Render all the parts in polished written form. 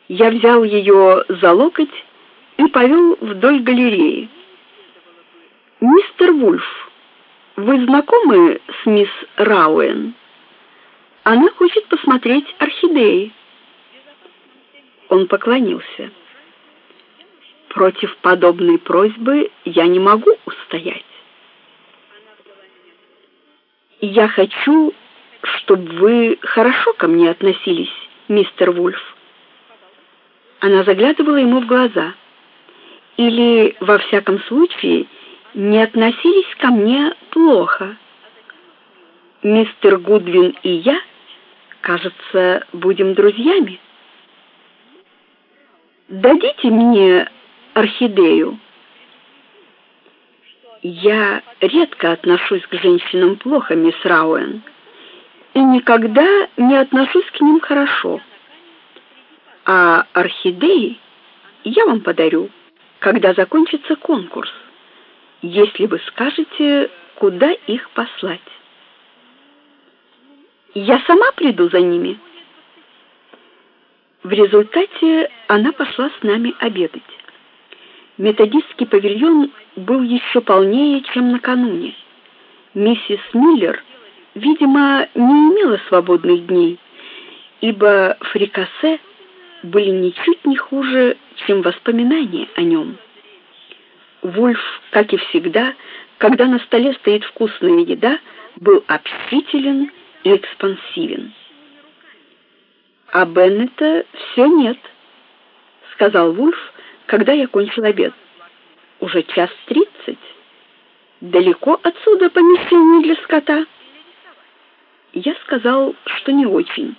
Я взял ее за локоть и повел вдоль галереи. «Мистер Вульф, вы знакомы с мисс Рауэн? Она хочет посмотреть орхидеи». Он поклонился. «Против подобной просьбы я не могу устоять. Я хочу, чтобы вы хорошо ко мне относились, мистер Вульф». Она заглядывала ему в глаза. «Или, во всяком случае, не относились ко мне плохо. Мистер Гудвин и я, кажется, будем друзьями. Дадите мне орхидею?» «Я редко отношусь к женщинам плохо, мисс Рауэн, и никогда не отношусь к ним хорошо. А орхидеи я вам подарю, когда закончится конкурс, если вы скажете, куда их послать. Я сама приду за ними». В результате она пошла с нами обедать. Методистский павильон был еще полнее, чем накануне. Миссис Миллер, видимо, не имела свободных дней, ибо фрикасе были ничуть не хуже, чем воспоминания о нем. Вульф, как и всегда, когда на столе стоит вкусная еда, был общителен и экспансивен. «А Беннета все нет», — сказал Вульф, когда я кончил обед. «Уже 1:30. Далеко отсюда помещение для скота?» Я сказал, что не очень.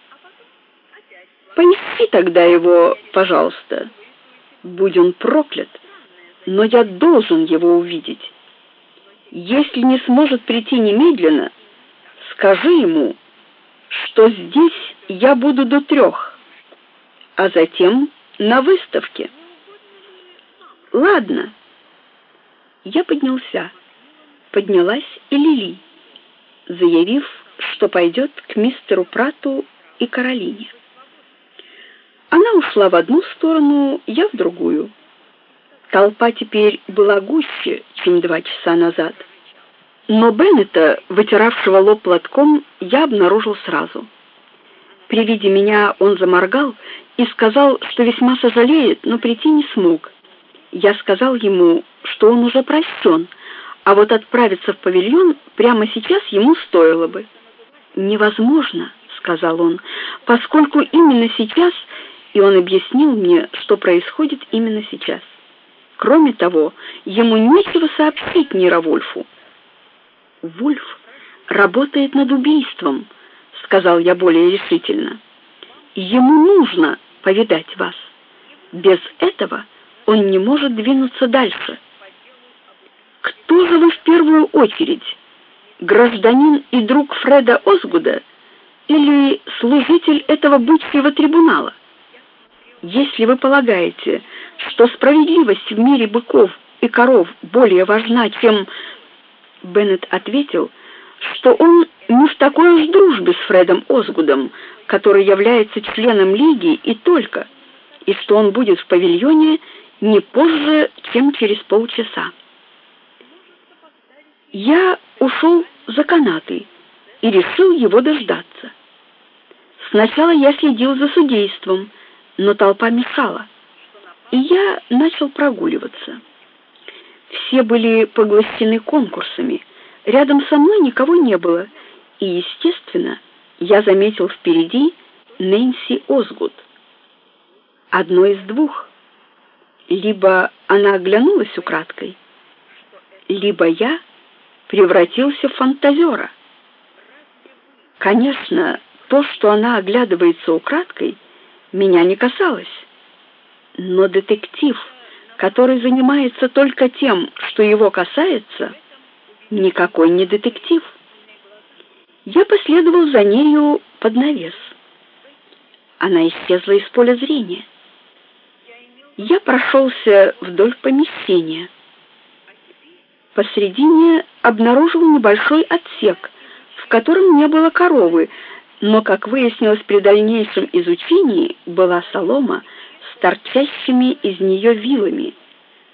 «Поищи тогда его, пожалуйста. Будь он проклят, но я должен его увидеть. Если не сможет прийти немедленно, скажи ему, что здесь я буду до 3, а затем на выставке». «Ладно». Я поднялась и Лили, заявив, что пойдет к мистеру Прату и Каролине. Она ушла в одну сторону, я в другую. Толпа теперь была гуще, чем 2 часа назад. Но Беннета, вытиравшего лоб платком, я обнаружил сразу. При виде меня он заморгал и сказал, что весьма сожалеет, но прийти не смог. Я сказал ему, что он уже прощен, а вот отправиться в павильон прямо сейчас ему стоило бы. «Невозможно», — сказал он, — «поскольку именно сейчас...» И он объяснил мне, что происходит именно сейчас. Кроме того, ему нечего сообщить Ниро Вульфу. «Вульф работает над убийством», — сказал я более решительно. «Ему нужно повидать вас. Без этого он не может двинуться дальше». «Кто же вы в первую очередь? Гражданин и друг Фреда Озгуда или служитель этого бычьего трибунала? Если вы полагаете, что справедливость в мире быков и коров более важна, чем...» Беннет ответил, что он не в такой уж дружбе с Фредом Озгудом, который является членом лиги и только, и что он будет в павильоне не позже, чем через полчаса. Я ушел за канатой и решил его дождаться. Сначала я следил за судейством, но толпа мешала, и я начал прогуливаться. Все были поглощены конкурсами, рядом со мной никого не было, и, естественно, я заметил впереди Нэнси Озгуд. Одно из двух: либо она оглянулась украдкой, либо я превратился в фантазера. Конечно, то, что она оглядывается украдкой, меня не касалось. Но детектив, который занимается только тем, что его касается, никакой не детектив. Я последовал за нею под навес. Она исчезла из поля зрения. Я прошелся вдоль помещения. Посредине обнаружил небольшой отсек, в котором не было коровы, но, как выяснилось при дальнейшем изучении, была солома с торчащими из нее вилами,